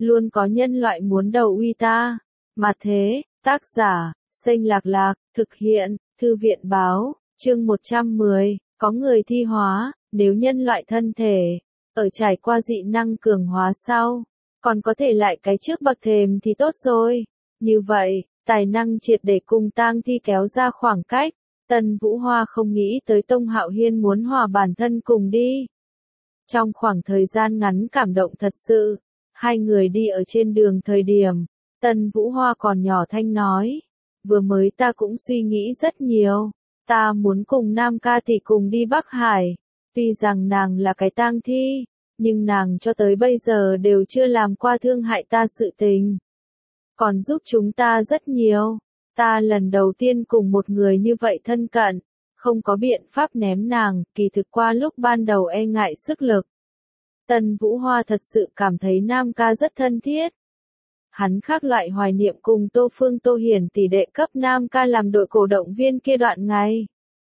luôn có nhân loại muốn đầu uy ta. Mà thế, tác giả, Xanh Lạc Lạc, thực hiện, Thư viện Báo, chương 110, có người thi hóa, nếu nhân loại thân thể, ở trải qua dị năng cường hóa sau, còn có thể lại cái trước bậc thềm thì tốt rồi. Như vậy, tài năng triệt để cùng tang thi kéo ra khoảng cách. Tân Vũ Hoa không nghĩ tới Tông Hạo Hiên muốn hòa bản thân cùng đi. Trong khoảng thời gian ngắn cảm động thật sự, hai người đi ở trên đường thời điểm, Tân Vũ Hoa còn nhỏ thanh nói, vừa mới ta cũng suy nghĩ rất nhiều, ta muốn cùng Nam ca tỷ cùng đi Bắc Hải, tuy rằng nàng là cái tang thi, nhưng nàng cho tới bây giờ đều chưa làm qua thương hại ta sự tình. Còn giúp chúng ta rất nhiều, ta lần đầu tiên cùng một người như vậy thân cận, không có biện pháp ném nàng, kỳ thực qua lúc ban đầu e ngại sức lực. Tân Vũ Hoa thật sự cảm thấy Nam ca rất thân thiết. Hắn khác loại hoài niệm cùng Tô Phương Tô Hiển tỷ đệ cấp Nam ca làm đội cổ động viên kia đoạn ngày.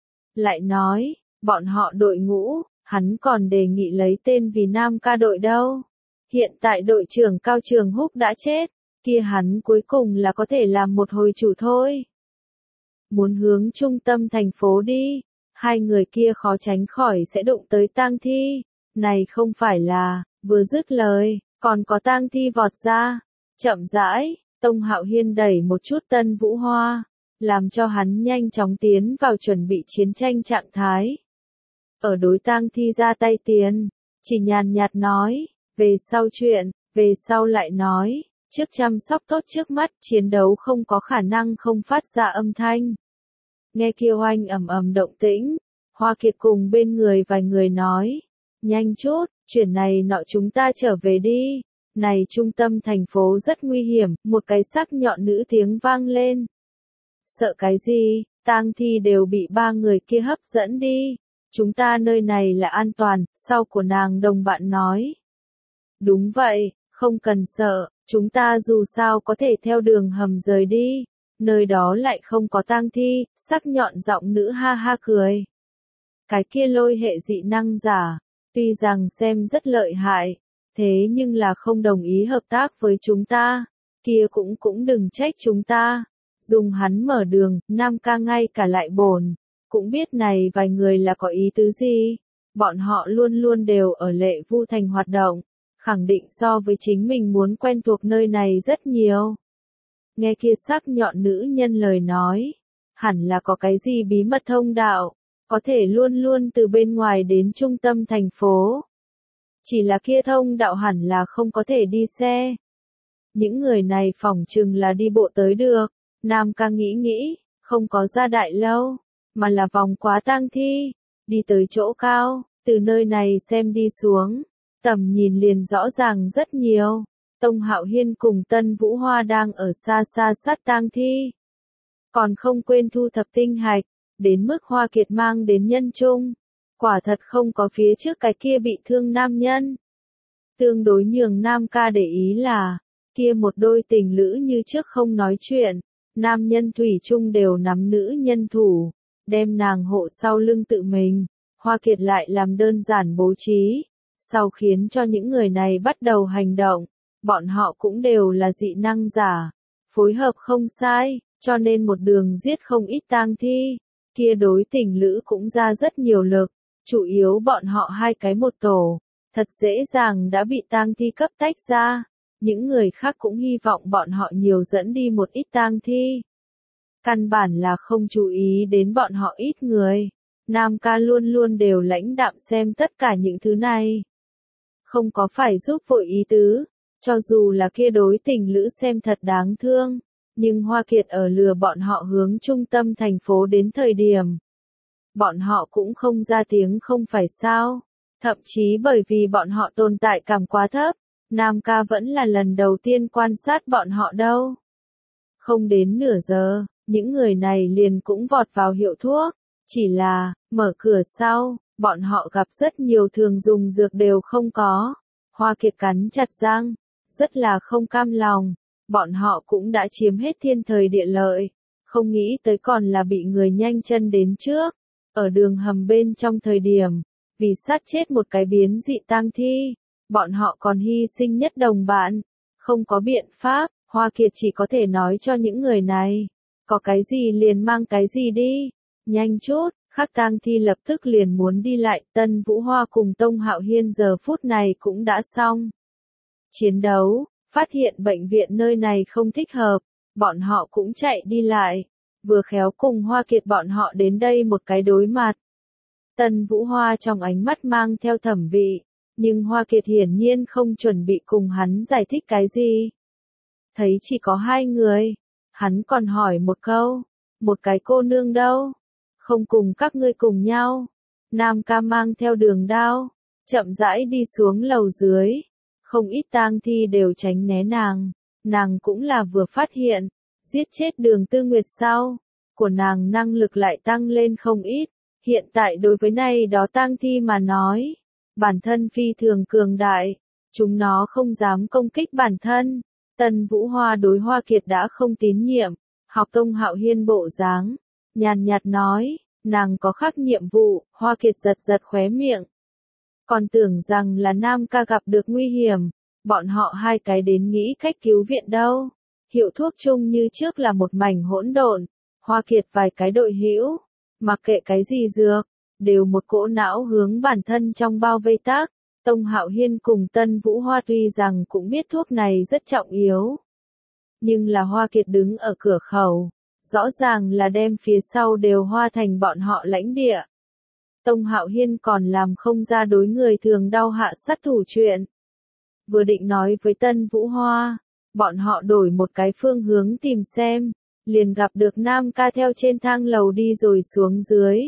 Lại nói, bọn họ đội ngũ, hắn còn đề nghị lấy tên vì Nam ca đội đâu. Hiện tại đội trưởng Cao Trường Húc đã chết, kia hắn cuối cùng là có thể làm một hồi chủ thôi. Muốn hướng trung tâm thành phố đi, hai người kia khó tránh khỏi sẽ đụng tới tang thi. Này không phải là, vừa dứt lời, còn có tang thi vọt ra. Chậm rãi, Tông Hạo Hiên đẩy một chút Tân Vũ Hoa, làm cho hắn nhanh chóng tiến vào chuẩn bị chiến tranh trạng thái. Ở đối tang thi ra tay tiền, chỉ nhàn nhạt nói, về sau chuyện, về sau lại nói, trước chăm sóc tốt trước mắt, chiến đấu không có khả năng không phát ra âm thanh. Nghe kia oanh ầm ầm động tĩnh, Hoa Kiệt cùng bên người vài người nói, nhanh chút, chuyện này nọ chúng ta trở về đi. Này trung tâm thành phố rất nguy hiểm, một cái sắc nhọn nữ tiếng vang lên. Sợ cái gì, tang thi đều bị ba người kia hấp dẫn đi. Chúng ta nơi này là an toàn, sau của nàng đồng bạn nói. Đúng vậy, không cần sợ, chúng ta dù sao có thể theo đường hầm rời đi. Nơi đó lại không có tang thi, sắc nhọn giọng nữ ha ha cười. Cái kia lôi hệ dị năng giả, tuy rằng xem rất lợi hại. Thế nhưng là không đồng ý hợp tác với chúng ta, kia cũng đừng trách chúng ta. Dùng hắn mở đường, Nam ca ngay cả lại bồn, cũng biết này vài người là có ý tứ gì. Bọn họ luôn luôn đều ở Lệ Vu Thành hoạt động, khẳng định so với chính mình muốn quen thuộc nơi này rất nhiều. Nghe kia sắc nhọn nữ nhân lời nói, hẳn là có cái gì bí mật thông đạo, có thể luôn luôn từ bên ngoài đến trung tâm thành phố. Chỉ là kia thông đạo hẳn là không có thể đi xe. Những người này phỏng chừng là đi bộ tới được. Nam ca nghĩ, không có ra đại lâu, mà là vòng quá tang thi, đi tới chỗ cao, từ nơi này xem đi xuống, tầm nhìn liền rõ ràng rất nhiều. Tông Hạo Hiên cùng Tân Vũ Hoa đang ở xa xa sát tang thi. Còn không quên thu thập tinh hạch, đến mức Hoa Kiệt mang đến nhân trung. Quả thật không có phía trước cái kia bị thương nam nhân. Tương đối nhường Nam ca để ý là, kia một đôi tình lữ như trước không nói chuyện, nam nhân thủy chung đều nắm nữ nhân thủ, đem nàng hộ sau lưng tự mình. Hoa Kiệt lại làm đơn giản bố trí, sau khiến cho những người này bắt đầu hành động, bọn họ cũng đều là dị năng giả, phối hợp không sai, cho nên một đường giết không ít tang thi, kia đối tình lữ cũng ra rất nhiều lực. Chủ yếu bọn họ hai cái một tổ, thật dễ dàng đã bị tang thi cấp tách ra. Những người khác cũng hy vọng bọn họ nhiều dẫn đi một ít tang thi. Căn bản là không chú ý đến bọn họ ít người. Nam ca luôn luôn đều lãnh đạm xem tất cả những thứ này. Không có phải giúp vội ý tứ, cho dù là kia đối tình lữ xem thật đáng thương. Nhưng Hoa Kiệt ở lừa bọn họ hướng trung tâm thành phố đến thời điểm. Bọn họ cũng không ra tiếng không phải sao. Thậm chí bởi vì bọn họ tồn tại cảm quá thấp, Nam ca vẫn là lần đầu tiên quan sát bọn họ đâu. Không đến nửa giờ, những người này liền cũng vọt vào hiệu thuốc. Chỉ là, mở cửa sau, bọn họ gặp rất nhiều thường dùng dược đều không có. Hoa Kiệt cắn chặt răng, rất là không cam lòng. Bọn họ cũng đã chiếm hết thiên thời địa lợi, không nghĩ tới còn là bị người nhanh chân đến trước. Ở đường hầm bên trong thời điểm, vì sát chết một cái biến dị tang thi, bọn họ còn hy sinh nhất đồng bạn, Không có biện pháp, Hoa Kiệt chỉ có thể nói cho những người này. Có cái gì liền mang cái gì đi. Nhanh chút, Khắc tang thi lập tức liền muốn đi lại. Tân Vũ Hoa cùng Tông Hạo Hiên giờ phút này cũng đã xong chiến đấu, phát hiện bệnh viện nơi này không thích hợp, bọn họ cũng chạy đi lại, vừa khéo cùng Hoa Kiệt bọn họ đến đây một cái đối mặt. Tân Vũ Hoa trong ánh mắt mang theo thẩm vị, nhưng Hoa Kiệt hiển nhiên không chuẩn bị cùng hắn giải thích cái gì. Thấy chỉ có hai người, hắn còn hỏi một câu, một cái cô nương đâu? Không cùng các ngươi cùng nhau. Nam ca mang theo đường đao, chậm rãi đi xuống lầu dưới. Không ít tang thi đều tránh né nàng cũng là vừa phát hiện, giết chết Đường Tư Nguyệt sau, của nàng năng lực lại tăng lên không ít, hiện tại đối với này đó tang thi mà nói, bản thân phi thường cường đại, chúng nó không dám công kích bản thân. Tân Vũ Hoa đối Hoa Kiệt đã không tín nhiệm, học Tông Hạo Hiên bộ dáng, nhàn nhạt nói, nàng có khác nhiệm vụ. Hoa Kiệt giật giật khóe miệng. Còn tưởng rằng là Nam ca gặp được nguy hiểm, bọn họ hai cái đến nghĩ cách cứu viện đâu. Hiệu thuốc chung như trước là một mảnh hỗn độn, Hoa Kiệt vài cái đội hữu, mặc kệ cái gì dược, đều một cỗ não hướng bản thân trong bao vây tác. Tông Hạo Hiên cùng Tân Vũ Hoa tuy rằng cũng biết thuốc này rất trọng yếu, nhưng là Hoa Kiệt đứng ở cửa khẩu, rõ ràng là đem phía sau đều hoa thành bọn họ lãnh địa. Tông Hạo Hiên còn làm không ra đối người thường đau hạ sát thủ chuyện. Vừa định nói với Tân Vũ Hoa, bọn họ đổi một cái phương hướng tìm xem, liền gặp được Nam ca theo trên thang lầu đi rồi xuống dưới.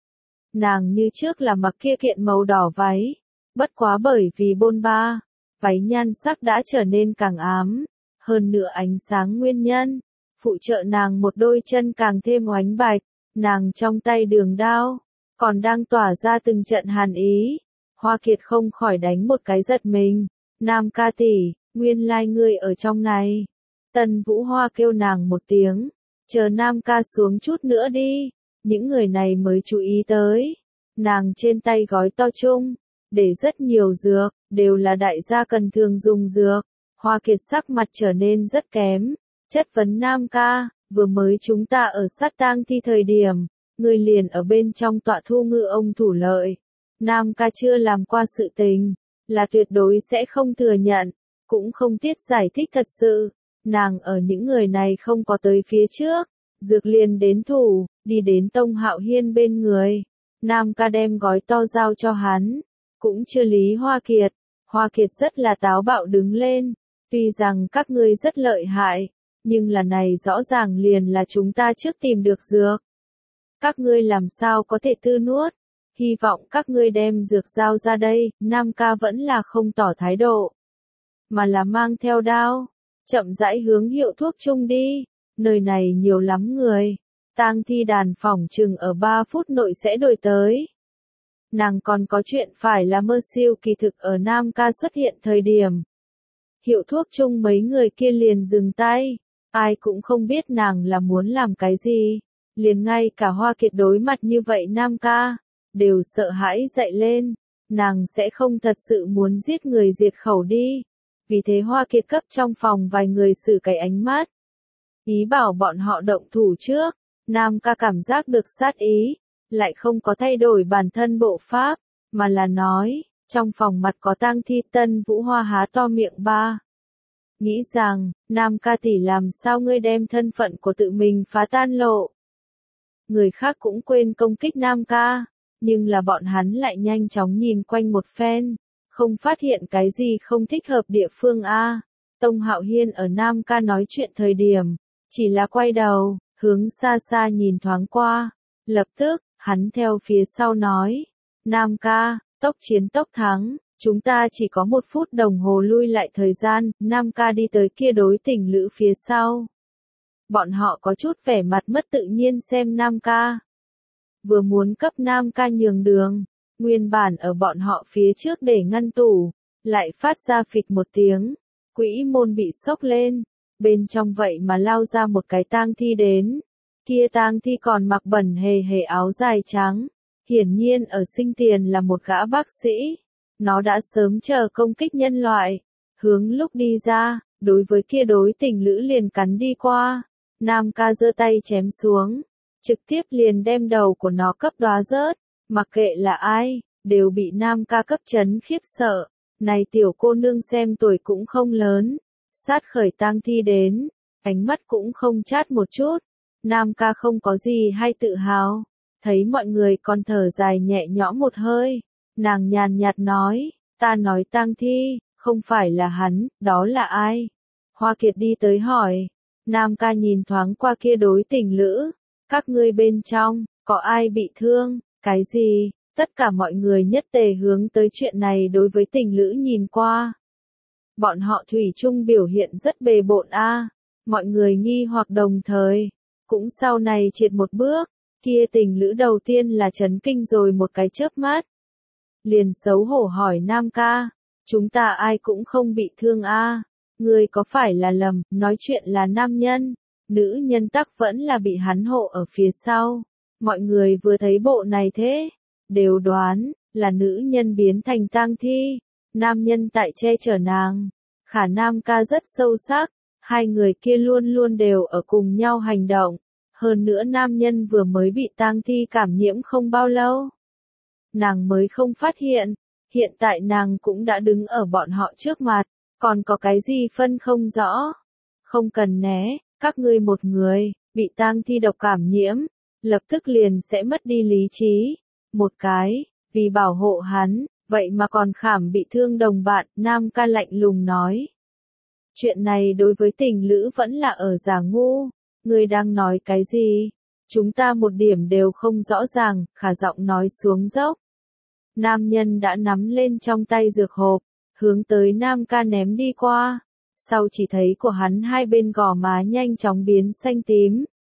Nàng như trước là mặc kia kiện màu đỏ váy, bất quá bởi vì bôn ba, váy nhan sắc đã trở nên càng ám, hơn nữa ánh sáng nguyên nhân, phụ trợ nàng một đôi chân càng thêm oánh bạch, nàng trong tay đường đao, còn đang tỏa ra từng trận hàn ý. Hoa Kiệt không khỏi đánh một cái giật mình, Nam ca tỷ, nguyên lai ngươi ở trong này. Tân Vũ Hoa kêu nàng một tiếng, chờ Nam ca xuống chút nữa đi, những người này mới chú ý tới. Nàng trên tay gói to chung, để rất nhiều dược, đều là đại gia cần thường dùng dược. Hoa Kiệt sắc mặt trở nên rất kém, chất vấn Nam ca, vừa mới chúng ta ở sát tang thi thời điểm, ngươi liền ở bên trong tọa thu ngư ông thủ lợi. Nam ca chưa làm qua sự tình, là tuyệt đối sẽ không thừa nhận, cũng không tiết giải thích thật sự. Nàng ở những người này không có tới phía trước, dược liền đến thủ, đi đến Tông Hạo Hiên bên người. Nam ca đem gói to giao cho hắn, cũng chưa lý Hoa Kiệt. Hoa Kiệt rất là táo bạo đứng lên, tuy rằng các ngươi rất lợi hại, nhưng là này rõ ràng liền là chúng ta trước tìm được dược. Các ngươi làm sao có thể tư nuốt, hy vọng các ngươi đem dược giao ra đây. Nam ca vẫn là không tỏ thái độ, mà là mang theo đao, chậm rãi hướng hiệu thuốc chung đi, nơi này nhiều lắm người, tang thi đàn phỏng chừng ở 3 phút nội sẽ đổi tới. Nàng còn có chuyện phải là mơ siêu kỳ thực ở Nam ca xuất hiện thời điểm. Hiệu thuốc chung mấy người kia liền dừng tay, ai cũng không biết nàng là muốn làm cái gì, liền ngay cả Hoa Kiệt đối mặt như vậy Nam ca, đều sợ hãi dậy lên, nàng sẽ không thật sự muốn giết người diệt khẩu đi. Vì thế Hoa Kiệt cấp trong phòng vài người xử cái ánh mắt, ý bảo bọn họ động thủ trước. Nam ca cảm giác được sát ý, lại không có thay đổi bản thân bộ pháp, mà là nói, trong phòng mặt có tang thi. Tân Vũ Hoa há to miệng ba. Nghĩ rằng, Nam ca tỷ làm sao ngươi đem thân phận của tự mình phá tan lộ. Người khác cũng quên công kích Nam ca, nhưng là bọn hắn lại nhanh chóng nhìn quanh một phen, không phát hiện cái gì không thích hợp địa phương a. Tông Hạo Hiên ở Nam ca nói chuyện thời điểm, chỉ là quay đầu, hướng xa xa nhìn thoáng qua, lập tức, hắn theo phía sau nói, Nam ca, tốc chiến tốc thắng, chúng ta chỉ có 1 phút đồng hồ lui lại thời gian. Nam ca đi tới kia đối tình lữ phía sau. Bọn họ có chút vẻ mặt mất tự nhiên xem Nam ca. Vừa muốn cấp Nam ca nhường đường, nguyên bản ở bọn họ phía trước để ngăn tủ, lại phát ra phịch một tiếng, quỹ môn bị xốc lên, bên trong vậy mà lao ra một cái tang thi đến. Kia tang thi còn mặc bẩn hề hề áo dài trắng, hiển nhiên ở sinh tiền là một gã bác sĩ. Nó đã sớm chờ công kích nhân loại, hướng lúc đi ra, đối với kia đối tình lữ liền cắn đi qua. Nam ca giơ tay chém xuống, trực tiếp liền đem đầu của nó cấp đóa rớt, mặc kệ là ai, đều bị Nam ca cấp chấn khiếp sợ. Này tiểu cô nương xem tuổi cũng không lớn, sát khởi tang thi đến, ánh mắt cũng không chát một chút. Nam ca không có gì hay tự hào, thấy mọi người còn thở dài nhẹ nhõm một hơi, nàng nhàn nhạt nói, ta nói tang thi, không phải là hắn, đó là ai? Hoa Kiệt đi tới hỏi, Nam ca nhìn thoáng qua kia đối tình lữ, các ngươi bên trong, có ai bị thương, cái gì? Tất cả mọi người nhất tề hướng tới chuyện này đối với tình lữ nhìn qua. Bọn họ thủy chung biểu hiện rất bề bộn a, mọi người nghi hoặc đồng thời, cũng sau này triệt một bước, kia tình lữ đầu tiên là chấn kinh rồi một cái chớp mắt. Liền xấu hổ hỏi Nam ca, chúng ta ai cũng không bị thương a, người có phải là lầm, nói chuyện là nam nhân, nữ nhân tắc vẫn là bị hắn hộ ở phía sau. Mọi người vừa thấy bộ này thế, đều đoán, là nữ nhân biến thành tang thi, nam nhân tại che chở nàng. Khả Nam ca rất sâu sắc, hai người kia luôn luôn đều ở cùng nhau hành động. Hơn nữa nam nhân vừa mới bị tang thi cảm nhiễm không bao lâu. Nàng mới không phát hiện tại nàng cũng đã đứng ở bọn họ trước mặt, còn có cái gì phân không rõ. Không cần né, các ngươi một người, bị tang thi độc cảm nhiễm, lập tức liền sẽ mất đi lý trí. Một cái, vì bảo hộ hắn, vậy mà còn khảm bị thương đồng bạn, Nam ca lạnh lùng nói. Chuyện này đối với tình lữ vẫn là ở giả ngu, ngươi đang nói cái gì? Chúng ta một điểm đều không rõ ràng, khả giọng nói xuống dốc. Nam nhân đã nắm lên trong tay dược hộp, hướng tới Nam ca ném đi qua. Sau chỉ thấy của hắn hai bên gò má nhanh chóng biến xanh tím.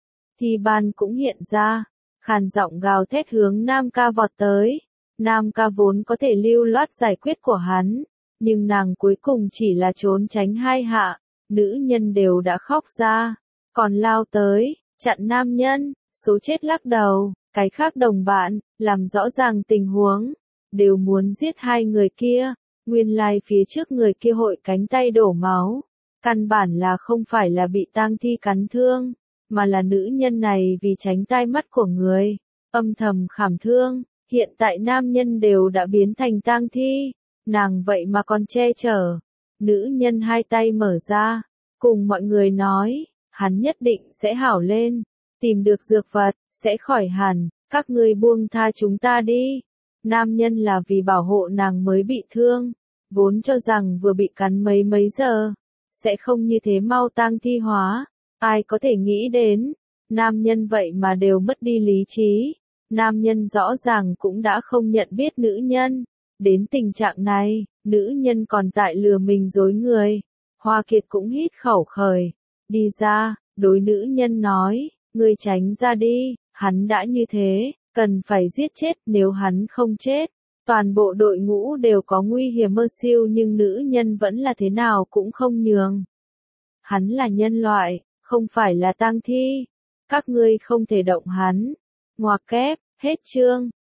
Thi ban cũng hiện ra, khàn giọng gào thét hướng Nam ca vọt tới. Nam ca vốn có thể lưu loát giải quyết của hắn, nhưng nàng cuối cùng chỉ là trốn tránh hai hạ, nữ nhân đều đã khóc ra, còn lao tới, chặn nam nhân, số chết lắc đầu, cái khác đồng bạn, làm rõ ràng tình huống, đều muốn giết hai người kia, nguyên lai phía trước người kia hội cánh tay đổ máu, căn bản là không phải là bị tang thi cắn thương, mà là nữ nhân này vì tránh tai mắt của người, âm thầm khảm thương, hiện tại nam nhân đều đã biến thành tang thi, nàng vậy mà còn che chở. Nữ nhân hai tay mở ra, cùng mọi người nói, hắn nhất định sẽ hảo lên, tìm được dược vật, sẽ khỏi hẳn, các ngươi buông tha chúng ta đi. Nam nhân là vì bảo hộ nàng mới bị thương, vốn cho rằng vừa bị cắn mấy giờ, sẽ không như thế mau tang thi hóa, ai có thể nghĩ đến, nam nhân vậy mà đều mất đi lý trí, nam nhân rõ ràng cũng đã không nhận biết nữ nhân, đến tình trạng này, nữ nhân còn tại lừa mình dối người. Hoa Kiệt cũng hít khẩu khởi, đi ra, đối nữ nhân nói, ngươi tránh ra đi, hắn đã như thế, cần phải giết chết, nếu hắn không chết, toàn bộ đội ngũ đều có nguy hiểm mơ siêu, nhưng nữ nhân vẫn là thế nào cũng không nhường. Hắn là nhân loại, không phải là tang thi, các ngươi không thể động hắn. Ngoặc kép, hết chương.